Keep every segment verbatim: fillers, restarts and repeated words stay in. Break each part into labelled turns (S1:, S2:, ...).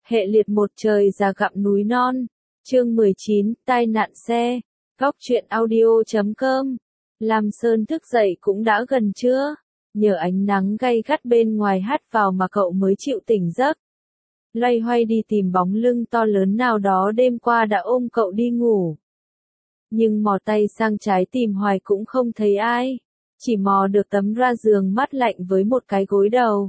S1: Hệ liệt một trời già gặm núi non. Chương mười chín, tai nạn xe. Góc truyện audio chấm com. Lam Sơn thức dậy cũng đã gần trưa. Nhờ ánh nắng gay gắt bên ngoài hắt vào mà cậu mới chịu tỉnh giấc. Loay hoay đi tìm bóng lưng to lớn nào đó đêm qua đã ôm cậu đi ngủ. Nhưng mò tay sang trái tìm hoài cũng không thấy ai. Chỉ mò được tấm ra giường mát lạnh với một cái gối đầu.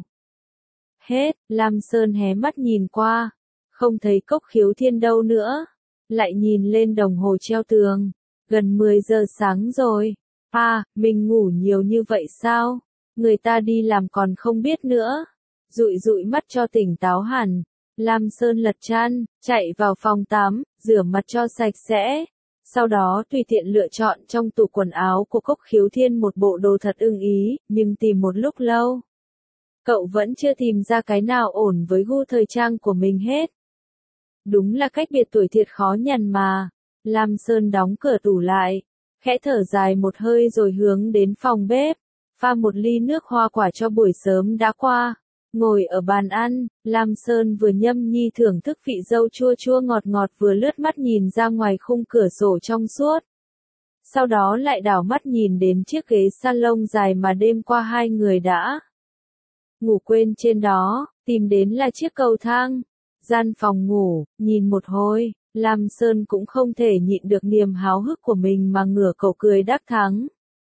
S1: Hết, Lam Sơn hé mắt nhìn qua. Không thấy Cốc Khiếu Thiên đâu nữa. Lại nhìn lên đồng hồ treo tường. Gần mười giờ sáng rồi. À, mình ngủ nhiều như vậy sao? Người ta đi làm còn không biết nữa. Dụi dụi mắt cho tỉnh táo hẳn. Lam Sơn lật chăn, chạy vào phòng tắm, rửa mặt cho sạch sẽ. Sau đó tùy tiện lựa chọn trong tủ quần áo của Cốc Khiếu Thiên một bộ đồ thật ưng ý, nhưng tìm một lúc lâu. Cậu vẫn chưa tìm ra cái nào ổn với gu thời trang của mình hết. Đúng là cách biệt tuổi thiệt khó nhằn mà. Lam Sơn đóng cửa tủ lại, khẽ thở dài một hơi rồi hướng đến phòng bếp, pha một ly nước hoa quả cho buổi sớm đã qua. Ngồi ở bàn ăn, Lam Sơn vừa nhâm nhi thưởng thức vị dâu chua chua ngọt ngọt vừa lướt mắt nhìn ra ngoài khung cửa sổ trong suốt. Sau đó lại đảo mắt nhìn đến chiếc ghế salon dài mà đêm qua hai người đã ngủ quên trên đó, tìm đến là chiếc cầu thang. Gian phòng ngủ, nhìn một hồi, Lam Sơn cũng không thể nhịn được niềm háo hức của mình mà ngửa cổ cười đắc thắng.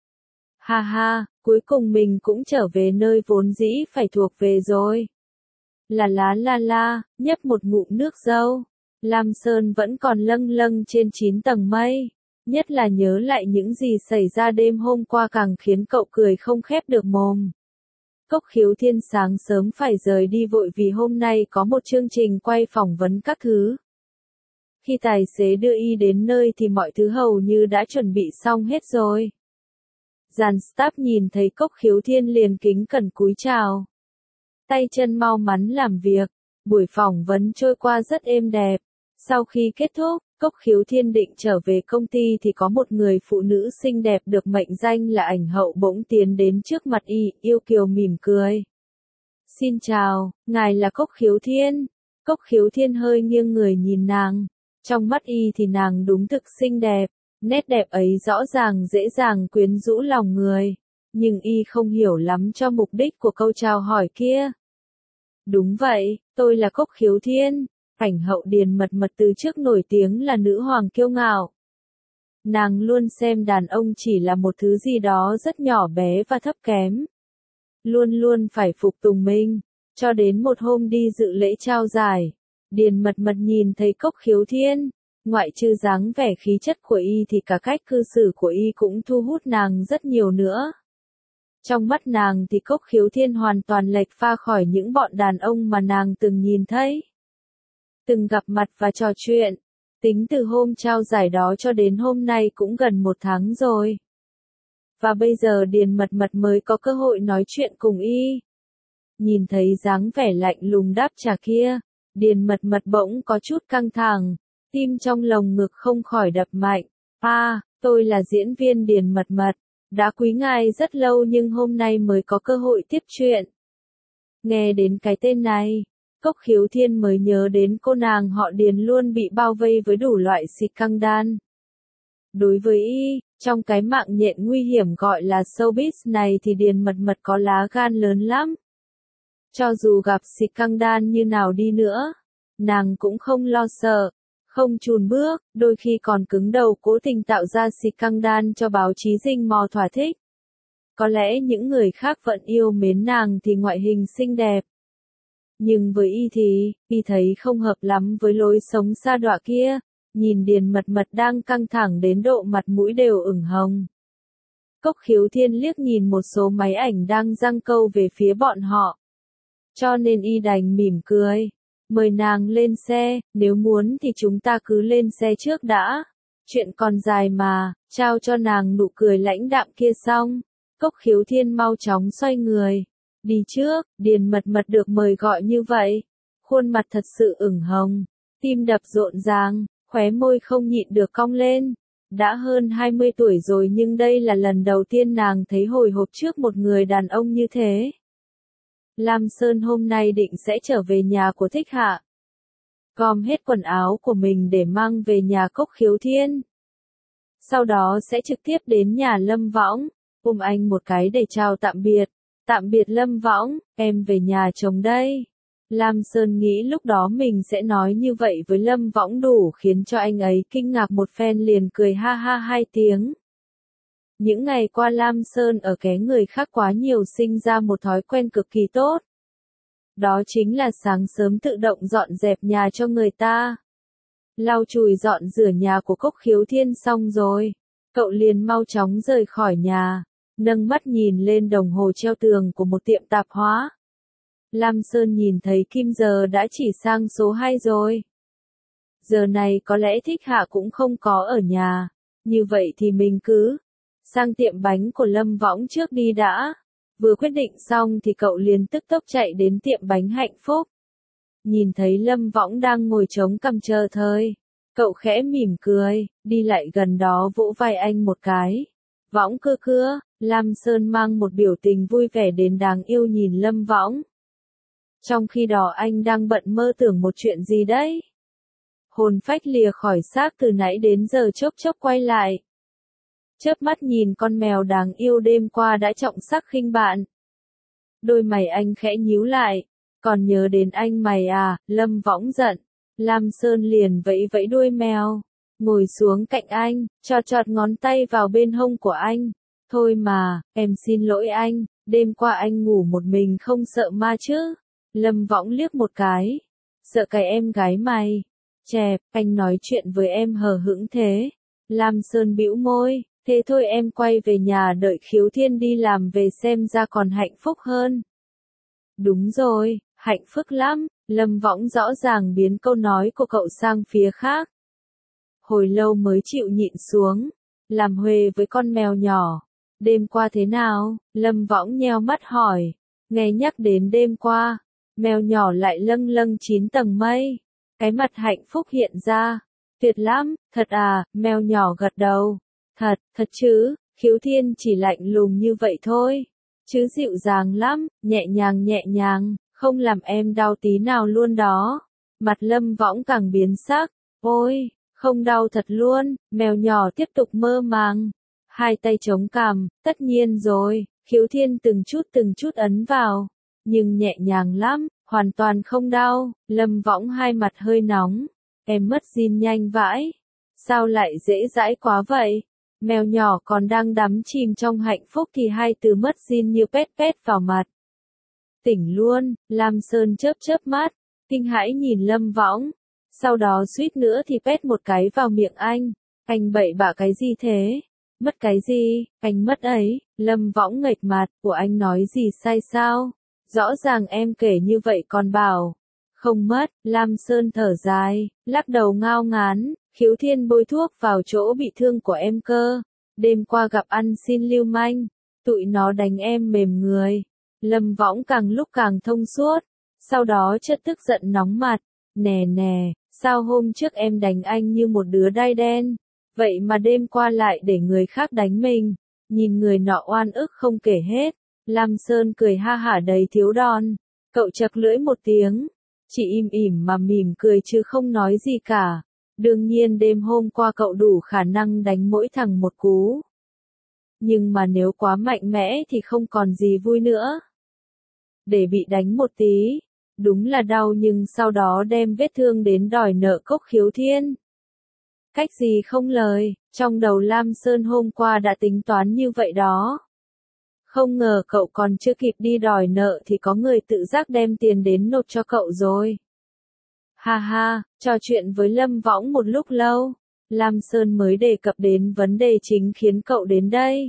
S1: Ha ha, cuối cùng mình cũng trở về nơi vốn dĩ phải thuộc về rồi. Là lá la la, nhấp một ngụm nước dâu. Lam Sơn vẫn còn lâng lâng trên chín tầng mây. Nhất là nhớ lại những gì xảy ra đêm hôm qua càng khiến cậu cười không khép được mồm. Cốc Khiếu Thiên sáng sớm phải rời đi vội vì hôm nay có một chương trình quay phỏng vấn các thứ. Khi tài xế đưa y đến nơi thì mọi thứ hầu như đã chuẩn bị xong hết rồi. Dàn staff nhìn thấy Cốc Khiếu Thiên liền kính cẩn cúi chào. Tay chân mau mắn làm việc, buổi phỏng vấn trôi qua rất êm đẹp. Sau khi kết thúc, Cốc Khiếu Thiên định trở về công ty thì có một người phụ nữ xinh đẹp được mệnh danh là ảnh hậu bỗng tiến đến trước mặt y, yêu kiều mỉm cười. Xin chào, ngài là Cốc Khiếu Thiên. Cốc Khiếu Thiên hơi nghiêng người nhìn nàng. Trong mắt y thì nàng đúng thực xinh đẹp. Nét đẹp ấy rõ ràng dễ dàng quyến rũ lòng người. Nhưng y không hiểu lắm cho mục đích của câu chào hỏi kia. Đúng vậy, tôi là Cốc Khiếu Thiên. Ảnh hậu Điền Mật Mật từ trước nổi tiếng là nữ hoàng kiêu ngạo. Nàng luôn xem đàn ông chỉ là một thứ gì đó rất nhỏ bé và thấp kém. Luôn luôn phải phục tùng mình. Cho đến một hôm đi dự lễ trao giải, Điền Mật Mật nhìn thấy Cốc Khiếu Thiên. Ngoại trừ dáng vẻ khí chất của y thì cả cách cư xử của y cũng thu hút nàng rất nhiều nữa. Trong mắt nàng thì Cốc Khiếu Thiên hoàn toàn lệch pha khỏi những bọn đàn ông mà nàng từng nhìn thấy. Từng gặp mặt và trò chuyện. Tính từ hôm trao giải đó cho đến hôm nay cũng gần một tháng rồi. Và bây giờ Điền Mật Mật mới có cơ hội nói chuyện cùng y. Nhìn thấy dáng vẻ lạnh lùng đáp trả kia, Điền Mật Mật bỗng có chút căng thẳng. Tim trong lồng ngực không khỏi đập mạnh. À, tôi là diễn viên Điền Mật Mật. Đã quý ngài rất lâu nhưng hôm nay mới có cơ hội tiếp chuyện. Nghe đến cái tên này, Cốc Khiếu Thiên mới nhớ đến cô nàng họ Điền luôn bị bao vây với đủ loại scandal. Đối với y, trong cái mạng nhện nguy hiểm gọi là showbiz này thì Điền Mật Mật có lá gan lớn lắm. Cho dù gặp scandal như nào đi nữa, nàng cũng không lo sợ. Không chùn bước, đôi khi còn cứng đầu cố tình tạo ra scandal cho báo chí rình mò thỏa thích. Có lẽ những người khác vẫn yêu mến nàng thì ngoại hình xinh đẹp. Nhưng với y thì, y thấy không hợp lắm với lối sống sa đọa kia. Nhìn Điền Mật Mật đang căng thẳng đến độ mặt mũi đều ửng hồng. Cốc Khiếu Thiên liếc nhìn một số máy ảnh đang giăng câu về phía bọn họ. Cho nên y đành mỉm cười. Mời nàng lên xe, nếu muốn thì chúng ta cứ lên xe trước đã. Chuyện còn dài mà, trao cho nàng nụ cười lãnh đạm kia xong. Cốc Khiếu Thiên mau chóng xoay người. Đi trước, Điền Mật Mật được mời gọi như vậy. Khuôn mặt thật sự ửng hồng, tim đập rộn ràng, khóe môi không nhịn được cong lên. Đã hơn hai mươi tuổi rồi nhưng đây là lần đầu tiên nàng thấy hồi hộp trước một người đàn ông như thế. Lam Sơn hôm nay định sẽ trở về nhà của Thích Hạ. gom hết quần áo của mình để mang về nhà Cốc Khiếu Thiên. Sau đó sẽ trực tiếp đến nhà Lâm Võng, ôm anh một cái để chào tạm biệt. Tạm biệt Lâm Võng, em về nhà chồng đây. Lam Sơn nghĩ lúc đó mình sẽ nói như vậy với Lâm Võng đủ khiến cho anh ấy kinh ngạc một phen, liền cười ha ha hai tiếng. Những ngày qua Lam Sơn ở ké người khác quá nhiều, sinh ra một thói quen cực kỳ tốt. Đó chính là sáng sớm tự động dọn dẹp nhà cho người ta. Lau chùi dọn rửa nhà của Cốc Khiếu Thiên xong rồi, cậu liền mau chóng rời khỏi nhà, nâng mắt nhìn lên đồng hồ treo tường của một tiệm tạp hóa. Lam Sơn nhìn thấy kim giờ đã chỉ sang số hai rồi. Giờ này có lẽ Thích Hạ cũng không có ở nhà, như vậy thì mình cứ sang tiệm bánh của Lâm Võng trước đi đã. Vừa quyết định xong thì cậu liền tức tốc chạy đến tiệm bánh Hạnh Phúc. Nhìn thấy Lâm Võng đang ngồi chống cằm chờ thời, cậu khẽ mỉm cười, đi lại gần đó vỗ vai anh một cái. Võng cưa cưa, Lam Sơn mang một biểu tình vui vẻ đến đáng yêu nhìn Lâm Võng. Trong khi đó anh đang bận mơ tưởng một chuyện gì đấy. Hồn phách lìa khỏi xác từ nãy đến giờ chốc chốc quay lại. Chớp mắt nhìn con mèo đáng yêu đêm qua đã trọng sắc khinh bạn. Đôi mày anh khẽ nhíu lại, còn nhớ đến anh mày à, Lâm Võng giận. Lam Sơn liền vẫy vẫy đuôi mèo, ngồi xuống cạnh anh, chọt chọt ngón tay vào bên hông của anh. Thôi mà, em xin lỗi anh, đêm qua anh ngủ một mình không sợ ma chứ? Lâm Võng liếc một cái, sợ cái em gái mày. Chẹp, anh nói chuyện với em hờ hững thế. Lam Sơn bĩu môi, thế thôi em quay về nhà đợi Khiếu Thiên đi làm về xem ra còn hạnh phúc hơn. Đúng rồi, hạnh phúc lắm. Lâm Võng rõ ràng biến câu nói của cậu sang phía khác. Hồi lâu mới chịu nhịn xuống, làm huề với con mèo nhỏ. Đêm qua thế nào? Lâm Võng nheo mắt hỏi. Nghe nhắc đến đêm qua, mèo nhỏ lại lâng lâng chín tầng mây. Cái mặt hạnh phúc hiện ra. Tuyệt lắm, thật à, mèo nhỏ gật đầu. Thật, thật chứ, Khiếu Thiên chỉ lạnh lùng như vậy thôi. Chứ dịu dàng lắm, nhẹ nhàng nhẹ nhàng, không làm em đau tí nào luôn đó. Mặt Lâm Võng càng biến sắc. Ôi, không đau thật luôn, mèo nhỏ tiếp tục mơ màng. Hai tay chống cằm, tất nhiên rồi, Khiếu Thiên từng chút từng chút ấn vào. Nhưng nhẹ nhàng lắm, hoàn toàn không đau. Lâm Võng hai mặt hơi nóng. Em mất zin nhanh vãi. Sao lại dễ dãi quá vậy? Mèo nhỏ còn đang đắm chìm trong hạnh phúc thì hai từ mất zin như pét pét vào mặt. Tỉnh luôn, Lam Sơn chớp chớp mắt, kinh hãi nhìn Lâm Võng. Sau đó suýt nữa thì pét một cái vào miệng anh. Anh bậy bạ cái gì thế? Mất cái gì? Anh mất ấy. Lâm Võng nghệch mặt, của anh nói gì sai sao? Rõ ràng em kể như vậy còn bảo. Không mất, Lam Sơn thở dài, lắc đầu ngao ngán. Khiếu Thiên bôi thuốc vào chỗ bị thương của em cơ. Đêm qua gặp ăn xin lưu manh, tụi nó đánh em mềm người. Lâm Võng càng lúc càng thông suốt. Sau đó chất tức giận nóng mặt. Nè nè, sao hôm trước em đánh anh như một đứa đai đen, vậy mà đêm qua lại để người khác đánh mình. Nhìn người nọ oan ức không kể hết. Lam Sơn cười ha hả đầy thiếu đòn. Cậu chật lưỡi một tiếng, chỉ im ỉm mà mỉm cười chứ không nói gì cả. Đương nhiên đêm hôm qua cậu đủ khả năng đánh mỗi thằng một cú. Nhưng mà nếu quá mạnh mẽ thì không còn gì vui nữa. Để bị đánh một tí, đúng là đau, nhưng sau đó đem vết thương đến đòi nợ Cốc Khiếu Thiên. Cách gì không lời, trong đầu Lam Sơn hôm qua đã tính toán như vậy đó. Không ngờ cậu còn chưa kịp đi đòi nợ thì có người tự giác đem tiền đến nộp cho cậu rồi. Ha ha, trò chuyện với Lâm Võng một lúc lâu, Lam Sơn mới đề cập đến vấn đề chính khiến cậu đến đây.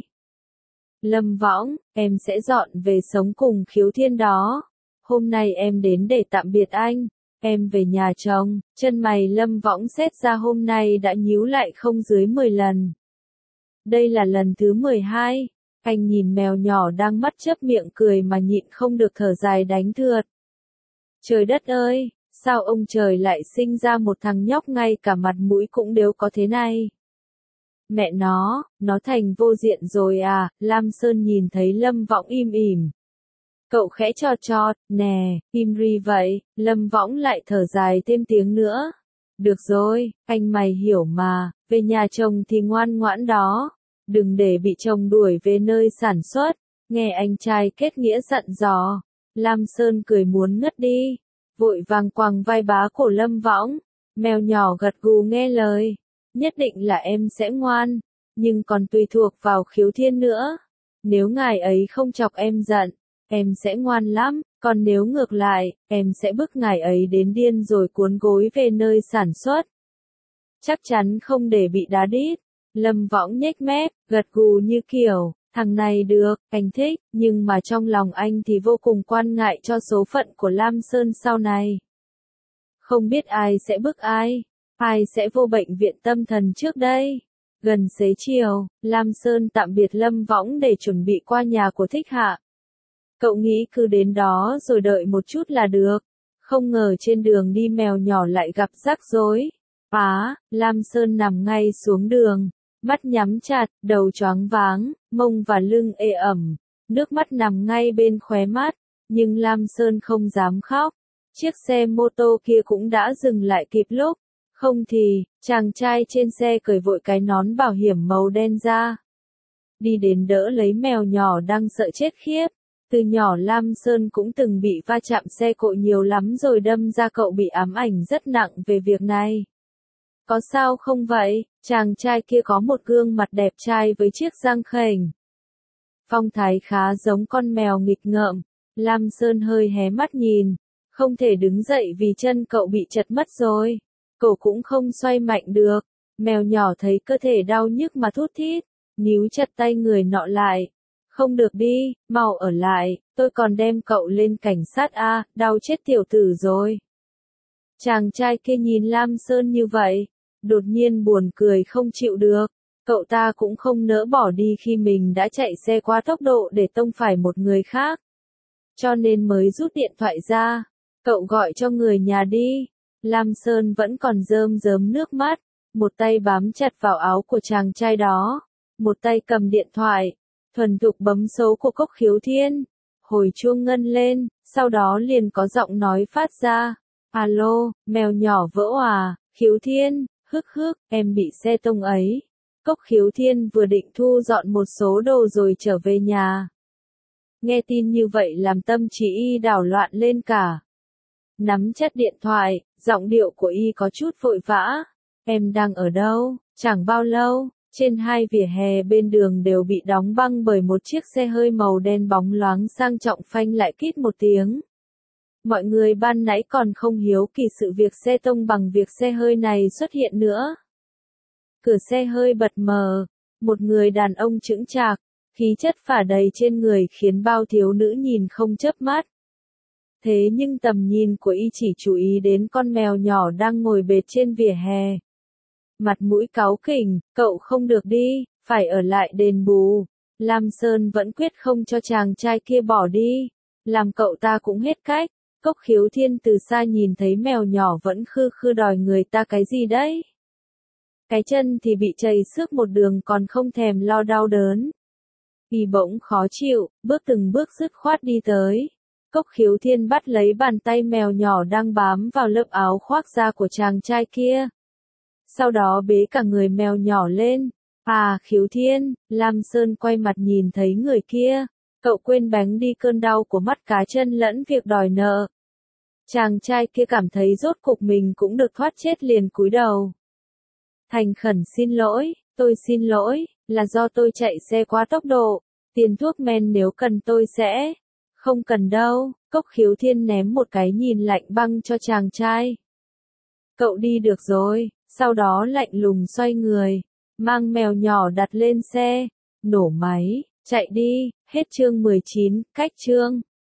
S1: Lâm Võng, em sẽ dọn về sống cùng Khiếu Thiên đó. Hôm nay em đến để tạm biệt anh. Em về nhà chồng. Chân mày Lâm Võng xét ra hôm nay đã nhíu lại không dưới mười lần. Đây là lần thứ mười hai. Anh nhìn mèo nhỏ đang mắt chớp miệng cười mà nhịn không được thở dài đánh thượt. Trời đất ơi, sao ông trời lại sinh ra một thằng nhóc ngay cả mặt mũi cũng đều có thế này? Mẹ nó, nó thành vô diện rồi à? Lam Sơn nhìn thấy Lâm Võng im ỉm. Cậu khẽ chọt chọt, nè, im ri vậy, Lâm Võng lại thở dài thêm tiếng nữa. Được rồi, anh mày hiểu mà, về nhà chồng thì ngoan ngoãn đó, đừng để bị chồng đuổi về nơi sản xuất, nghe anh trai kết nghĩa dặn dò. Lam Sơn cười muốn ngất đi, vội vàng quàng vai bá cổ Lâm Võng, mèo nhỏ gật gù nghe lời, nhất định là em sẽ ngoan, nhưng còn tùy thuộc vào Khiếu Thiên nữa, nếu ngài ấy không chọc em giận, em sẽ ngoan lắm, còn nếu ngược lại, em sẽ bức ngài ấy đến điên rồi cuốn gối về nơi sản xuất. Chắc chắn không để bị đá đít. Lâm Võng nhếch mép, gật gù như kiểu, thằng này được, anh thích, nhưng mà trong lòng anh thì vô cùng quan ngại cho số phận của Lam Sơn sau này. Không biết ai sẽ bức ai, ai sẽ vô bệnh viện tâm thần trước đây. Gần xế chiều, Lam Sơn tạm biệt Lâm Võng để chuẩn bị qua nhà của Thích Hạ. Cậu nghĩ cứ đến đó rồi đợi một chút là được. Không ngờ trên đường đi mèo nhỏ lại gặp rắc rối. Á, Lam Sơn nằm ngay xuống đường, mắt nhắm chặt, đầu choáng váng, mông và lưng ê ẩm, nước mắt nằm ngay bên khóe mắt, nhưng Lam Sơn không dám khóc. Chiếc xe mô tô kia cũng đã dừng lại kịp lúc, không thì, chàng trai trên xe cởi vội cái nón bảo hiểm màu đen ra. Đi đến đỡ lấy mèo nhỏ đang sợ chết khiếp. Từ nhỏ Lam Sơn cũng từng bị va chạm xe cộ nhiều lắm rồi đâm ra cậu bị ám ảnh rất nặng về việc này. Có sao không vậy, chàng trai kia có một gương mặt đẹp trai với chiếc răng khểnh. Phong thái khá giống con mèo nghịch ngợm, Lam Sơn hơi hé mắt nhìn, không thể đứng dậy vì chân cậu bị chật mất rồi. Cậu cũng không xoay mạnh được, mèo nhỏ thấy cơ thể đau nhức mà thút thít, níu chặt tay người nọ lại. Không được đi, mau ở lại, tôi còn đem cậu lên cảnh sát a, đau chết tiểu tử rồi. Chàng trai kia nhìn Lam Sơn như vậy, đột nhiên buồn cười không chịu được, cậu ta cũng không nỡ bỏ đi khi mình đã chạy xe quá tốc độ để tông phải một người khác. Cho nên mới rút điện thoại ra, cậu gọi cho người nhà đi. Lam Sơn vẫn còn rơm rớm nước mắt, một tay bám chặt vào áo của chàng trai đó, một tay cầm điện thoại. Thuần thục bấm số của Cốc Khiếu Thiên, hồi chuông ngân lên, sau đó liền có giọng nói phát ra, alo, mèo nhỏ vỡ òa, Khiếu Thiên, hức hức, em bị xe tông ấy. Cốc Khiếu Thiên vừa định thu dọn một số đồ rồi trở về nhà. Nghe tin như vậy làm tâm trí y đảo loạn lên cả. Nắm chặt điện thoại, giọng điệu của y có chút vội vã, em đang ở đâu, chẳng bao lâu. Trên hai vỉa hè bên đường đều bị đóng băng bởi một chiếc xe hơi màu đen bóng loáng sang trọng phanh lại kít một tiếng. Mọi người ban nãy còn không hiếu kỳ sự việc xe tông bằng việc xe hơi này xuất hiện nữa. Cửa xe hơi bật mở, một người đàn ông chững chạc, khí chất phả đầy trên người khiến bao thiếu nữ nhìn không chớp mắt. Thế nhưng tầm nhìn của y chỉ chú ý đến con mèo nhỏ đang ngồi bệt trên vỉa hè. Mặt mũi cáu kỉnh, cậu không được đi, phải ở lại đền bù. Lam Sơn vẫn quyết không cho chàng trai kia bỏ đi, làm cậu ta cũng hết cách. Cốc Khiếu Thiên từ xa nhìn thấy mèo nhỏ vẫn khư khư đòi người ta cái gì đấy. Cái chân thì bị chầy xước một đường còn không thèm lo đau đớn. Y bỗng khó chịu, bước từng bước dứt khoát đi tới. Cốc Khiếu Thiên bắt lấy bàn tay mèo nhỏ đang bám vào lớp áo khoác da của chàng trai kia. Sau đó bế cả người mèo nhỏ lên. À, Khiếu Thiên, Lam Sơn quay mặt nhìn thấy người kia. Cậu quên bánh đi cơn đau của mắt cá chân lẫn việc đòi nợ. Chàng trai kia cảm thấy rốt cục mình cũng được thoát chết liền cúi đầu. Thành khẩn xin lỗi, tôi xin lỗi, là do tôi chạy xe quá tốc độ. Tiền thuốc men nếu cần tôi sẽ. Không cần đâu, Cốc Khiếu Thiên ném một cái nhìn lạnh băng cho chàng trai. Cậu đi được rồi, sau đó lạnh lùng xoay người, mang mèo nhỏ đặt lên xe, nổ máy, chạy đi, hết chương mười chín, cách chương.